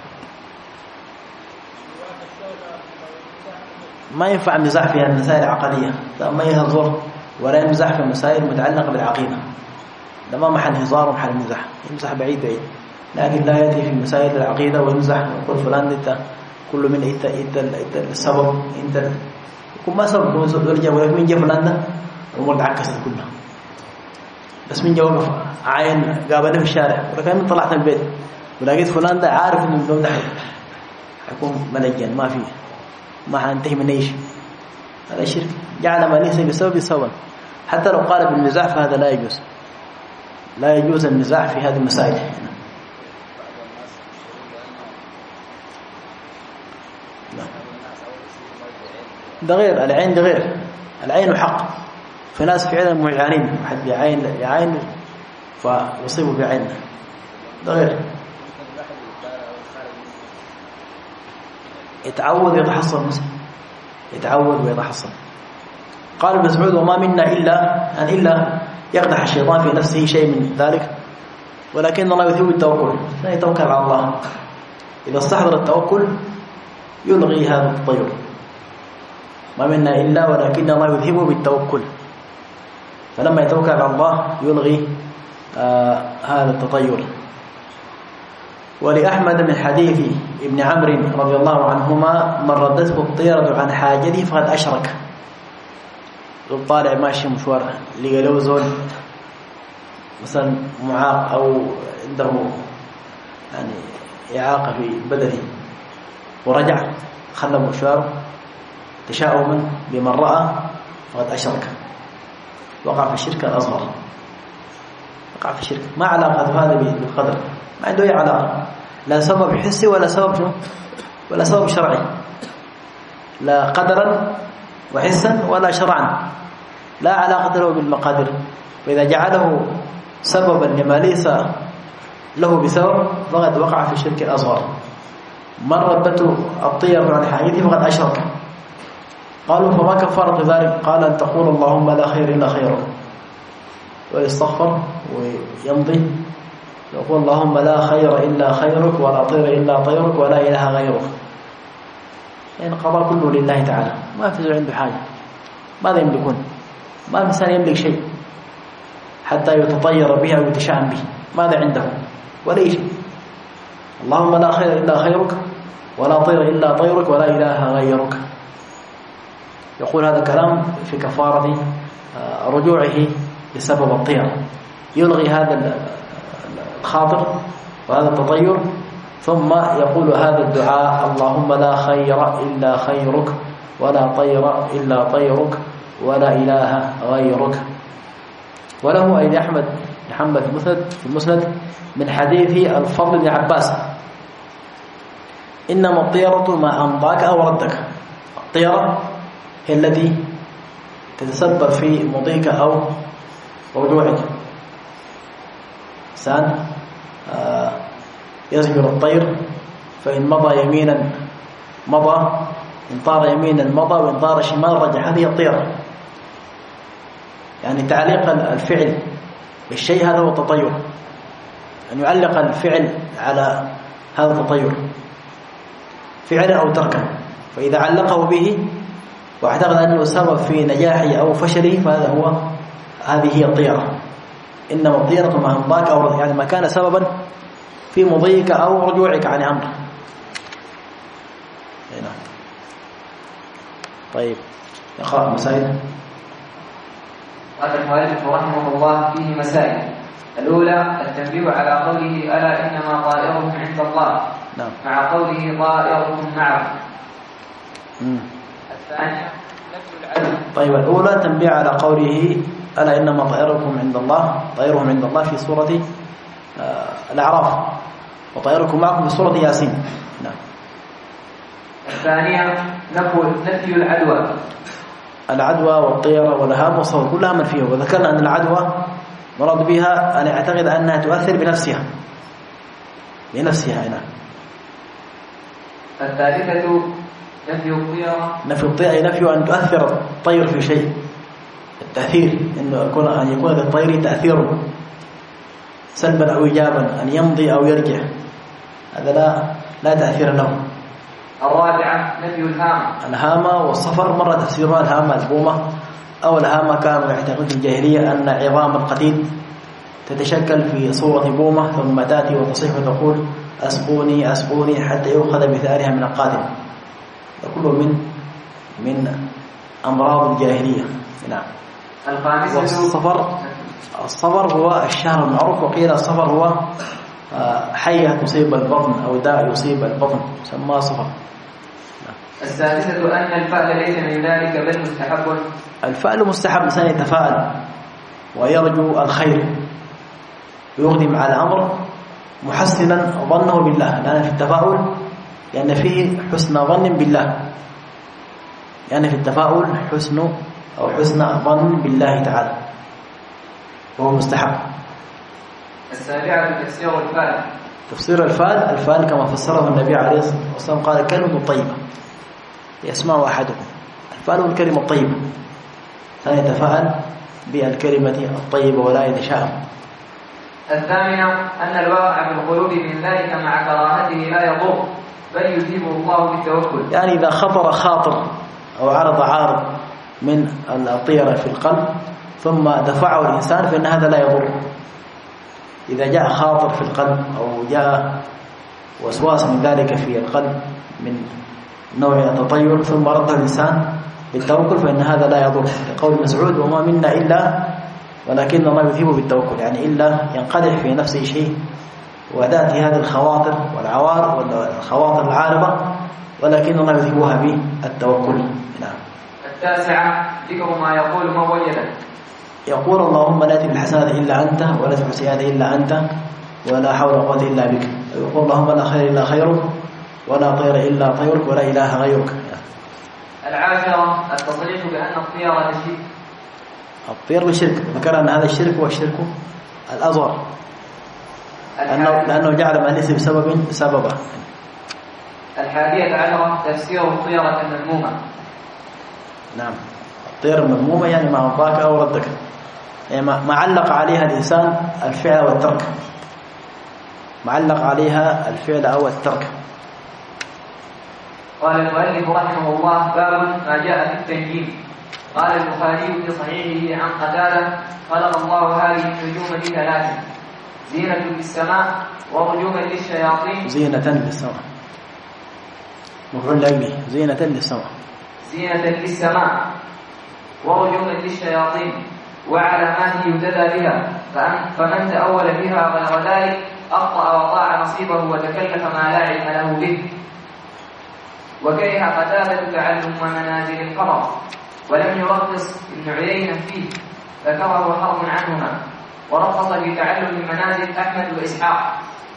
ما ينفع المزاح في المسائل العقدية، ما يهزر ولا يمزح في المسائل المتعلقة بالعقيدة، ده ما محل هزار ومحل مزاح، يمزح بعيد بعيد. لكن لا يأتي في مسائل العقيدة ويمزح ويقول فلان انت كل من انت انت انت السبب انت يكون ما سبب ورجع ولكن من جاء فلان ده الأمور عكست كلها. بس من جاء وقف عين قابله في الشارع ولكن من طلعت البيت ولقيت فلان ده عارف انه اليوم ده حيكون ملجان ما فيه ما حننتهي من اي شيء. هذا شرك جعل ما ليس بسبب سببا. حتى لو قال بالمزاح فهذا لا يجوز. لا يجوز المزاح في هذه المسائل. ده غير العين، ده غير العين حق. في ناس فعلا معينين واحد يعين يعين فيصيبه بعين، ده غير. يتعود ويتحصن مثلا، يتعود ويتحصن. قال ابن مسعود وما منا إلا أن إلا يقدح الشيطان في نفسه شيء من ذلك ولكن الله يثيب التوكل، لا يتوكل على الله. إذا استحضر التوكل يلغي هذا التطير. ما منا إلا ولكن الله يذهبه بالتوكل، فلما يتوكل على الله يلغي آه هذا التطير. ولأحمد من حديث ابن عمرو رضي الله عنهما من ردته الطيرة عن حاجته فقد أشرك. طالع ماشي مشوار لقى له زول مثلا معاق أو عنده يعني إعاقة في بدنه ورجع خلى مشواره تشاؤما بمن رأى فقد أشرك، وقع في الشرك الأصغر. وقع في الشرك ما علاقة هذا بالقدر، ما عنده أي علاقة، لا سبب حسي ولا سبب ولا سبب شرعي، لا قدرا وحسا ولا شرعا، لا علاقة له بالمقادير. وإذا جعله سببا لما ليس له بسبب فقد وقع في الشرك الأصغر. من ردته الطير عن حاجته فقد أشرك. قالوا فما كفارة ذلك؟ قال أن تقول اللهم لا خير إلا خيرك، ويستغفر ويمضي يقول اللهم لا خير إلا خيرك ولا طير إلا طيرك ولا إله غيرك. يعني قضاء كله لله تعالى، ما في عنده حاجة، ماذا يملكون؟ ما الإنسان يملك شيء حتى يتطير به أو يتشعن به، ماذا عنده؟ ولا شيء. اللهم لا خير إلا خيرك ولا طير إلا طيرك ولا إله غيرك. يقول هذا كلام في كفارة رجوعه بسبب الطير، يلغي هذا الخاطر وهذا التطير، ثم يقول هذا الدعاء اللهم لا خير إلا خيرك ولا طير إلا طيرك ولا إله غيرك. وله أي أحمد محمد المسند في المسند من حديث الفضل بن عباس إنما الطيرة ما أمضاك أو ردك. الطيرة هي التي تتسبب في مضيك أو رجوعك. إنسان يزجر الطير فإن مضى يمينا مضى، إن طار يمينا مضى، وإن طار شمال رجع. هذه الطيرة، يعني تعليق الفعل بالشيء هذا هو التطير، أن يعلق الفعل على هذا التطير فعلا أو تركا، فإذا علقه به واعتقد أنه سبب في نجاحه أو فشله فهذا هو هذه هي الطيرة. إنما الطيرة ما أمضاك أو يعني ما كان سببا في مضيك أو رجوعك عن أمر. هنا طيب نقرأ مسائل. قال المؤلف رحمه الله فيه مسائل. الأولى التنبيه على قوله ألا إنما طائرهم عند الله، نعم. مع قوله طائرهم معهم. الثانية طيب الأولى تنبيه على قوله ألا إنما طائركم عند الله، طائرهم عند الله في سورة آه الأعراف، وطائركم معكم في سورة ياسين. نعم. الثانية نفي العدوى. العدوى والطيرة والهام والصوت كلها منفية، وذكرنا أن العدوى مراد بها أن يعتقد أنها تؤثر بنفسها بنفسها هنا. الثالثة نفي الطيرة. نفي الطيرة نفي أن تؤثر الطير في شيء، التأثير إنه يكون أن يكون للطير تأثير سلبا أو إيجابا، أن يمضي أو يرجع، هذا لا لا تأثير له. الرابعة نفي الهامة. الهامة والصفر مرة تفسيرها الهامة البومة، أو الهامة كانوا يعتقدون في الجاهلية أن عظام القتيل تتشكل في صورة بومة ثم تأتي وتصيح وتقول أسقوني أسقوني حتى يؤخذ بثارها من القاتل. كله من من أمراض الجاهلية. نعم. والصفر الصفر هو الشهر المعروف، وقيل الصفر هو حية تصيب البطن أو داء يصيب البطن سماه صفر. السادسة أن الفعل ليس من ذلك بل مستحب. الفعل مستحب، الإنسان يتفاءل ويرجو الخير ويقدم على أمر محسنا ظنه بالله، لأن في التفاؤل لأن فيه حسن ظن بالله، يعني في التفاؤل حسن أو حسن ظن بالله تعالى وهو مستحب. السابعة تفسير الفعل. تفسير الفعل، الفعل كما فسره النبي عليه الصلاة والسلام قال كلمة طيبة يسمع أحدكم. الفعل هو الكلمة الطيبة، فيتفاءل بالكلمة الطيبة ولا يتشائم. الثامنة أن الواقع في القلوب من ذلك مع كراهته لا يضر بل يجيبه الله بالتوكل. يعني إذا خطر خاطر أو عرض عارض من الطيرة في القلب ثم دفعه الإنسان فإن هذا لا يضر. إذا جاء خاطر في القلب أو جاء وسواس من ذلك في القلب من نوع التطير ثم رده الإنسان بالتوكل فإن هذا لا يضر، لقول مسعود وما منا إلا ولكن الله يذهبه بالتوكل، يعني إلا ينقدح في نفسه شيء وتأتي هذه الخواطر والعوار والخواطر العارضة ولكن الله يذهبها بالتوكل. نعم. التاسعة ذكر ما يقول ما وجد. يقول اللهم لا تجعل الحسنات إلا أنت ولا تجعل السيئات إلا أنت ولا حول ولا قوة إلا بك. يقول اللهم لا خير إلا خيرك ولا طير إلا طيرك ولا إله غيرك. العاشرة التصريح بأن الطيرة شرك. الطير بشرك، ذكر أن هذا الشرك هو الشرك الأصغر لأنه, لأنه جعل ما ليس بسبب سببا. الحادية عشرة تفسير الطيرة المذمومة. نعم. الطير المذمومة يعني ما أعطاك أو ردك، يعني ما علق عليها الإنسان الفعل والترك، معلق عليها الفعل أو الترك. قال المؤلف رحمه الله باب ما جاء في التنجيم. قال البخاري في صحيحه عن قتادة خلق الله هذه النجوم بثلاث: زينة للسماء ورجوما للشياطين. زينة للسماء مفعول له، زينة للسماء زينة للسماء ورجوما للشياطين وعلامات يهتدى بها، فمن تأول بها غير ذلك أخطأ وضاع نصيبه وتكلف ما لا علم له به. وكره قتادة تعلم منازل القمر ولم يرخص ابن عيينة فيه، ذكره حرب عنهما، ورخص في تعلم منازل أحمد وإسحاق.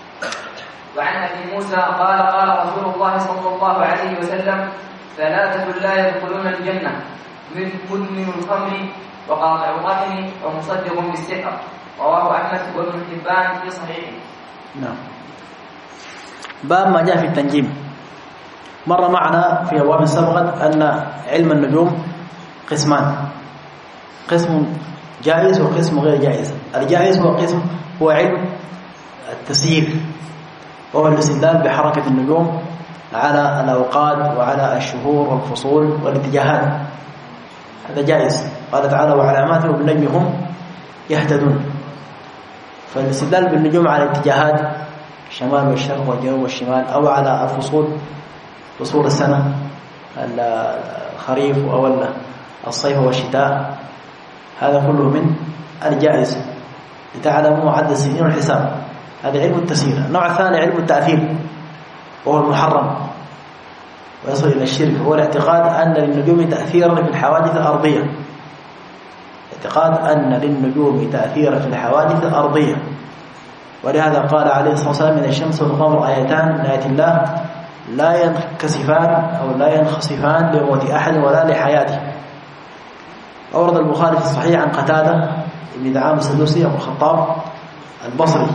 وعن أبي موسى قال قال رسول الله صلى الله عليه وسلم: ثلاثة لا يدخلون الجنة: مدمن الخمر وقاطع الرحم ومصدق بالسحر. رواه أحمد وابن حبان في صحيحه. نعم. باب ما جاء في التنجيم. مر معنا في أبواب سبقت أن علم النجوم قسمان: قسم جائز وقسم غير جائز. الجائز هو قسم هو علم التسيير، وهو الاستدلال بحركة النجوم على الأوقات وعلى الشهور والفصول والاتجاهات، هذا جائز. قال تعالى: وعلامات وبالنجم هم يهتدون. فالاستدلال بالنجوم على الاتجاهات الشمال والشرق والجنوب والشمال، أو على الفصول، فصول السنة، الخريف أو الصيف والشتاء، هذا كله من الجائز لتعلموا عدد السنين والحساب. هذا علم التسيير. النوع الثاني علم التأثير، وهو المحرم ويصل إلى الشرك، هو الاعتقاد أن للنجوم تأثيرا في الحوادث الأرضية، اعتقاد أن للنجوم تأثيرا في الحوادث الأرضية. ولهذا قال عليه الصلاة والسلام: من الشمس والقمر آيتان من آيات الله لا ينكسفان أو لا ينخسفان لموت أحد ولا لحياته. أورد البخاري في الصحيح عن قتادة ابن دعامة السدوسي أبو الخطاب البصري،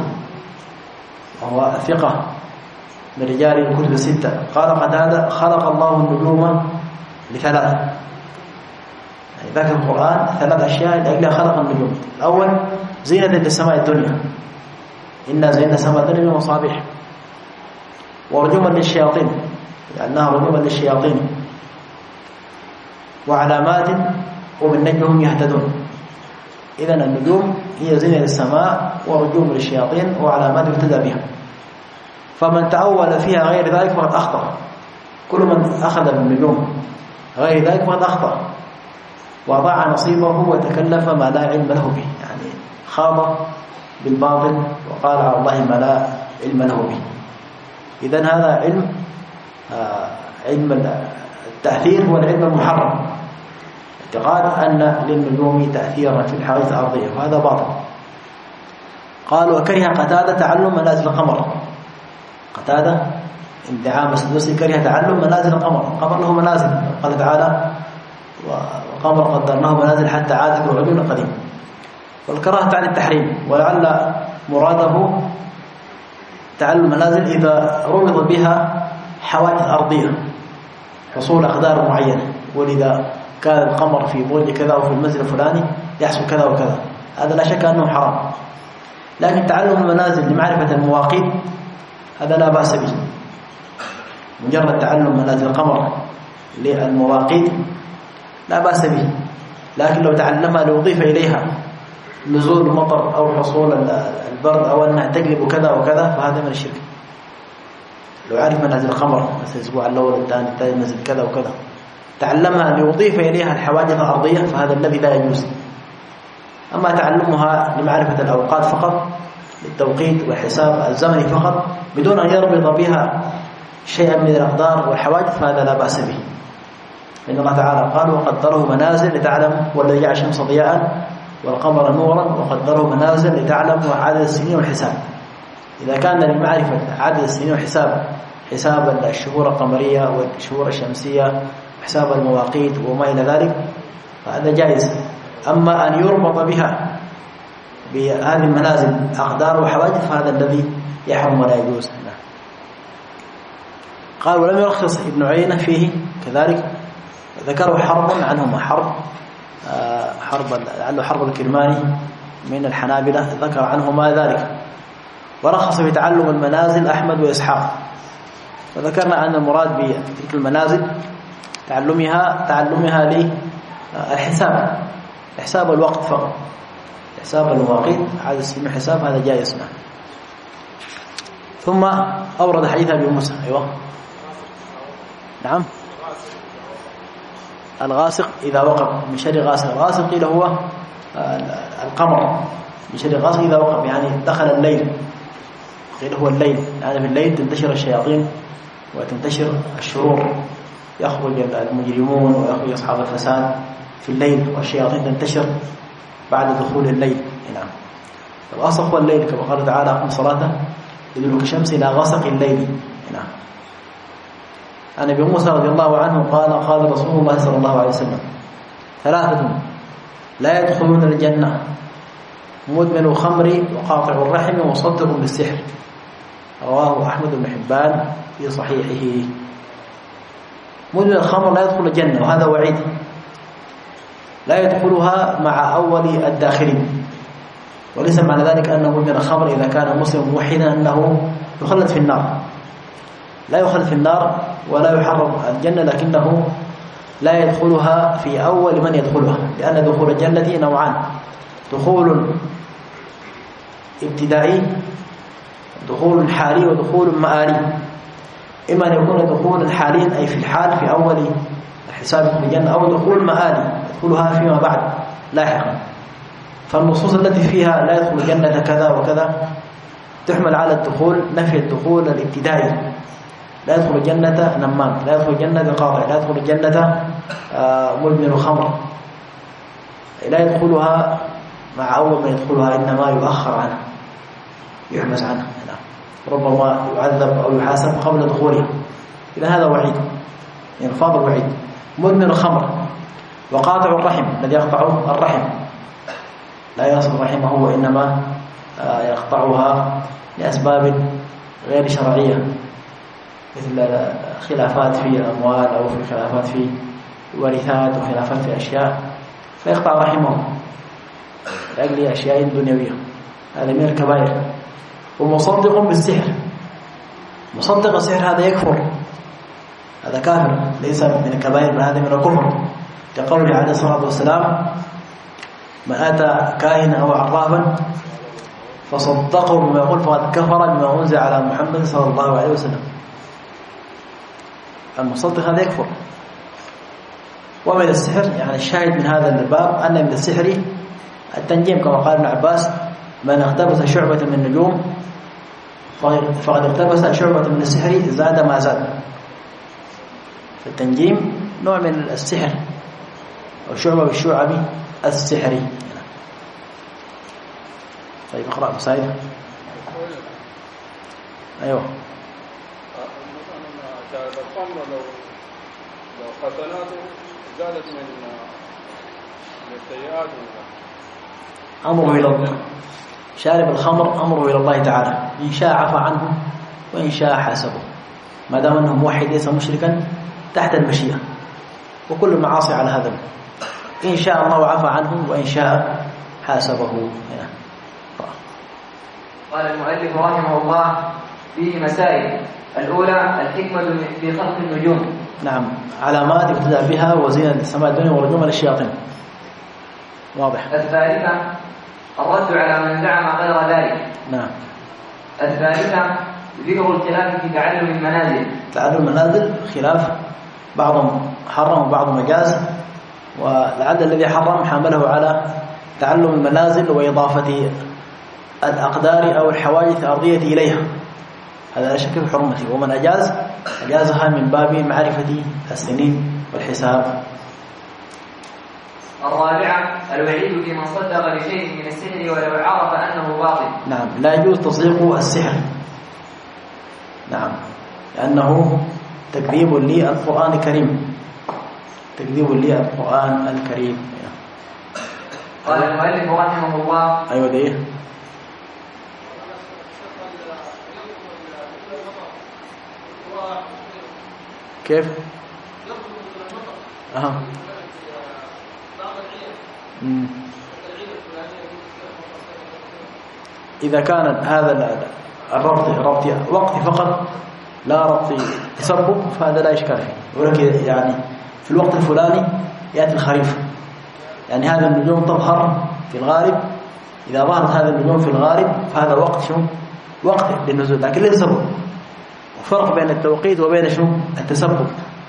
وهو ثقة من رجال الكتب الستة، قال قتادة: خلق الله النجوم لثلاث. يعني ذكر القرآن ثلاث أشياء لأجلها خلق النجوم. الأول زينة للسماء الدنيا، إنا زينا السماء الدنيا بمصابيح، ورجوما للشياطين لأنها رجوما للشياطين، وعلامات وبالنجم هم يهتدون. إذن النجوم هي زينة للسماء ورجوم للشياطين وعلامات يهتدى بها، فمن تأول فيها غير ذلك فقد أخطأ. كل من أخذ بالنجوم غير ذلك فقد أخطأ وضاع نصيبه وتكلف ما لا علم له به، يعني خاض بالباطل وقال على الله ما لا علم له به. إذن هذا علم آه علم التأثير هو العلم المحرم، اعتقاد أن للنجوم تأثيرا في الحوادث الأرضية، وهذا باطل. قال وكره قتادة تعلم منازل القمر. قتادة ادعاء السدوسي كره تعلم منازل القمر. القمر له منازل، قال تعالى والقمر قدرناه منازل حتى عاد كالعرجون القديم. والكراهة تعني التحريم، ولعل مراده تعلم منازل إذا ربط بها حوادث أرضية، حصول أقدار معينة، ولذا كان القمر في برج كذا وفي المنزل الفلاني يحصل كذا وكذا، هذا لا شك أنه حرام. لكن تعلم المنازل لمعرفة المواقيت هذا لا بأس به، مجرد تعلم منازل القمر للمواقيت لا بأس به. لكن لو تعلمها ليضيف إليها نزول المطر أو حصول البرد أو أنها تقلب كذا وكذا فهذا من الشرك. لو عرف منازل القمر مثل الأسبوع الأول والثاني الثالث نزل كذا وكذا، تعلمها ليضيف إليها الحوادث الأرضية فهذا الذي لا يجوز. أما تعلمها لمعرفة الأوقات فقط، للتوقيت والحساب الزمني فقط، بدون أن يربط بها شيئا من الأقدار والحوادث فهذا لا بأس به. إن الله تعالى قال وقدره منازل لتعلم والذي جعل الشمس ضياء والقمر نورا وقدره منازل لتعلم عدد السنين والحساب. إذا كان لمعرفة عدد السنين والحساب حساب الشهور القمرية والشهور الشمسية حساب المواقيت وما إلى ذلك فهذا جائز. أما أن يربط بها بهذه المنازل أقدار وحوادث فهذا الذي يحرم ولا يجوز. قال ولم يرخص ابن عيينة فيه كذلك، ذكروا حرب عنهما، حرب حرب لعله حرب الكرماني من الحنابلة ذكر عنهما ذلك. ورخص في تعلم المنازل أحمد وإسحاق، وذكرنا أن المراد بتلك المنازل تعلمها تعلمها للحساب، حساب الوقت فقط، حساب المواقيت عدد السنين حساب هذا جائز. ثم أورد حديث أبي موسى. أيوة نعم. الغاسق إذا وقب من شر غاسق، الغاسق قيل هو القمر، من شر غاسق إذا وقب يعني دخل الليل، قيل هو الليل، يعني في الليل تنتشر الشياطين وتنتشر الشرور، يخرج المجرمون ويخرج أصحاب الفساد في الليل، والشياطين تنتشر بعد دخول الليل. نعم. الغاسق هو الليل كما قال تعالى أقم صلاة لدلوك الشمس إلى غسق الليل. نعم. عن ابي موسى رضي الله عنه قال قال رسول الله صلى الله عليه وسلم ثلاثة لا يدخلون الجنة: مدمن الخمر وقاطع الرحم ومصدق بالسحر. رواه أحمد بن حبان في صحيحه. مدمن الخمر لا يدخل الجنة، وهذا وعيد، لا يدخلها مع أول الداخلين، وليس معنى ذلك أنه مدمن الخمر إذا كان مسلم موحدا أنه يخلد في النار، لا يخلد في النار ولا يحرم الجنة، لكنه لا يدخلها في أول من يدخلها، لأن دخول الجنة نوعان: دخول ابتدائي، دخول حالي، ودخول مآلي. إما أن يكون دخولا حاليا أي في الحال في أول الحساب في الجنة، أو دخول مآلي يدخلها فيما بعد لاحقا. فالنصوص التي فيها لا يدخل الجنة كذا وكذا تحمل على الدخول، نفي الدخول الابتدائي: لا يدخل الجنة نمام، لا يدخل الجنة قاطع، لا يدخل الجنة مدمن خمر، لا يدخلها مع أول من يدخلها، إنما يؤخر عنها، يحبس عنها، ربما يعذب أو يحاسب قبل دخولها. إذا هذا وعيد، ينفاض الوعيد. مدمن الخمر وقاطع الرحم، الذي يقطع الرحم لا يصل رحمه وإنما يقطعها لأسباب غير شرعية، مثل خلافات في الأموال أو في خلافات في الورثات وخلافات في أشياء، فيقطع رحمه لأجل أشياء دنيوية، هذا من الكبائر. ومصدق بالسحر، مصدق السحر هذا يكفر، هذا كافر، ليس من الكبائر بل هذا من الكفر، كقوله عليه الصلاة والسلام: من أتى كاهنا أو عرافا فصدقه بما يقول فقد كفر بما أنزل على محمد صلى الله عليه وسلم. المصدق هذا يكفر. ومن السحر يعني الشاهد من هذا الباب أن من السحر التنجيم كما قال ابن عباس من اقتبس شعبة من النجوم فقد اقتبس شعبة من السحر زاد ما زاد. التنجيم نوع من السحر أو شعبة بالشعب السحري. طيب اقرأ أبو سعيد. أيوه. مثلا الخمر لو لو قتلاته زادت من من السيئات. أمره إلى الله. شارب الخمر أمره إلى الله تعالى، إن شاء عفى عنه وإن شاء حاسبه، ما دام أنه موحد ليس مشركا تحت المشيئة. وكل المعاصي على هذا، إن شاء الله عفى عنه وإن شاء حاسبه. قال المؤلف رحمه الله فيه مسائل. الأولى الحكمة في خلق النجوم. نعم، علامات ابتدأ بها وزينة السماء الدنيا ورجوم للشياطين. واضح. الثالثة الرد على من زعم غير ذلك. نعم. الثالثة ذكر الخلاف في تعلم المنازل. تعلم المنازل خلاف، بعضهم حرم وبعضهم مجاز، ولعل الذي حرم حمله على تعلم المنازل وإضافة الأقدار أو الحواجز الأرضية إليها، هذا لا شك في حرمته. ومن أجاز أجازها من باب معرفة السنين والحساب. الرابعة الوعيد في من صدق بشيء من السحر ولو عرف أنه باطل. نعم، لا يجوز تصديق السحر. نعم، لأنه تكذيب للقرآن الكريم، تكذيب للقرآن الكريم. قال المؤلف رحمه الله. أيوة دي كيف؟ أها. مم. إذا كان هذا الربط ربط وقت فقط لا ربط تسبب فهذا لا إشكال فيه. ولكن يعني في الوقت الفلاني يأتي الخريف، يعني هذه النجوم تظهر في الغالب، إذا ظهرت هذه النجوم في الغالب فهذا وقت شو؟ وقت للنزول، لكن ليس سبب. وفرق بين التوقيت وبين شو؟ التسبب.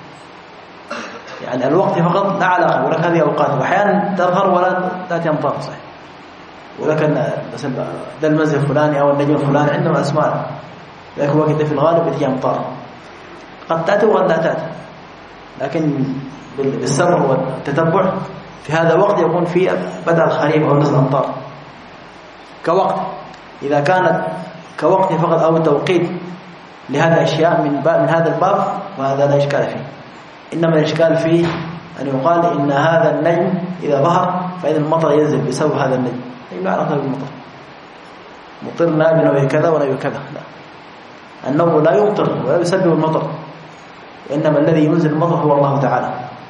يعني الوقت فقط لا علاقة، ولكن هذه أوقات وأحيانا تظهر ولا تأتي أمطار صحيح. ولكن مثلا ده المنزل الفلاني أو النجم الفلاني عندهم أسماء، لكن وقت في الغالب بتجي أمطار، قد تأتي وقد لا تأتي. لكن بالسبر والتتبع في هذا الوقت يكون فيه بدء الخريف أو نزل الأمطار كوقت. إذا كانت كوقت فقط أو توقيت لهذا الأشياء من باب من هذا الباب فهذا لا إشكال فيه. إنما الإشكال فيه أن يقال إن هذا النجم إذا ظهر فإذا المطر ينزل بسبب هذا النجم. لا علاقة بالمطر. مطرنا بنوع كذا ونوع كذا، لا. النوع لا يمطر ولا يسبب المطر، وإنما الذي ينزل المطر هو الله تعالى.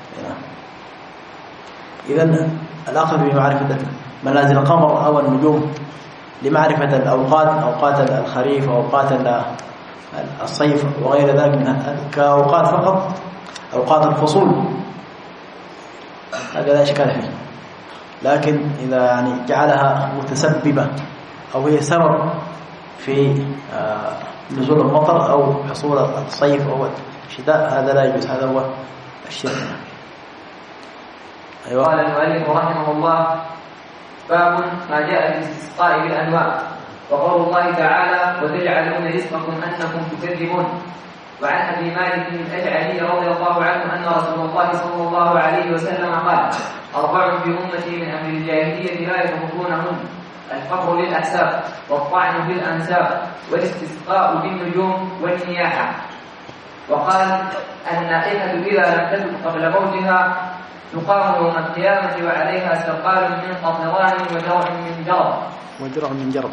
إذن الأخذ بمعرفة منازل القمر أو النجوم لمعرفة الأوقات، أوقات الخريف وأوقات الصيف وغير ذلك من كأوقات فقط، أوقات الفصول، هذا لا إشكال فيه. لكن إذا يعني جعلها متسببة أو هي سبب في نزول المطر أو حصول الصيف أو الشتاء هذا لا يجوز، هذا هو الشرك. أيوة. قال المؤلف رحمه الله باب ما جاء في الاستسقاء بالأنواع. وقول الله تعالى وتجعلون رزقكم أنكم تكذبون. وعن أبي مالك الأشعري رضي الله عنه أن رسول الله صلى الله عليه وسلم قال أربع في أمتي من أمر الجاهلية لا يتركونهن: الفقر للأحساب، والطعن بالأنساب، والاستسقاء بالنجوم، والنياحة. وقال النائحة إذا لم تتب قبل موتها تقام يوم القيامة وعليها سرقال من قطران ودرع من جرب ودرع من جرب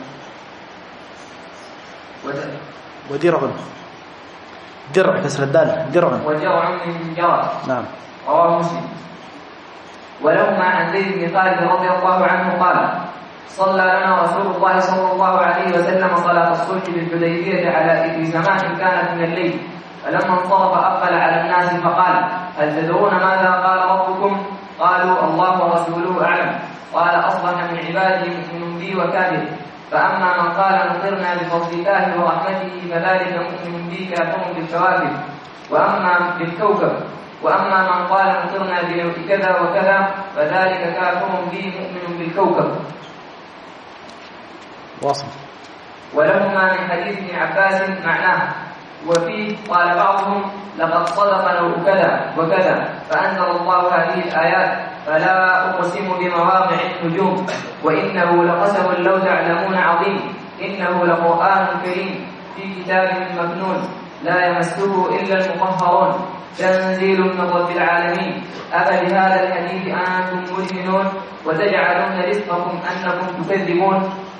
ودرع درع كسر الدال درع ودرع من جرب. نعم. رواه مسلم. ولهما عن زيد بن خالد رضي الله عنه قال صلى لنا رسول الله صلى الله عليه وسلم صلاة الصبح بالحديبية على إثر زمان كانت من الليل، فلما انصرف أقبل على الناس فقال هل تدرون ماذا قال ربكم؟ قالوا الله ورسوله أعلم. قال أصبح بي وكافر. فأما من قال مطرنا بفضل الله ورحمته فذلك مؤمن بي كافر بالكواكب وأما بالكوكب. وأما من قال مطرنا بنوع كذا وكذا فذلك كافر بي مؤمن بالكوكب. واصل. ولهما من حديث ابن عباس معناه. وفيه قال بعضهم لقد صدق نوع كذا وكذا فأنزل الله هذه الآيات فلا أقسم بمواقع النجوم وإنه لقسم لو تعلمون عظيم إنه لقرآن كريم في كتاب مكنون لا يمسه إلا المطهرون تنزيل من رب العالمين. أفبهذا الحديث أنتم مدهنون وتجعلون رزقكم أنكم تكذبون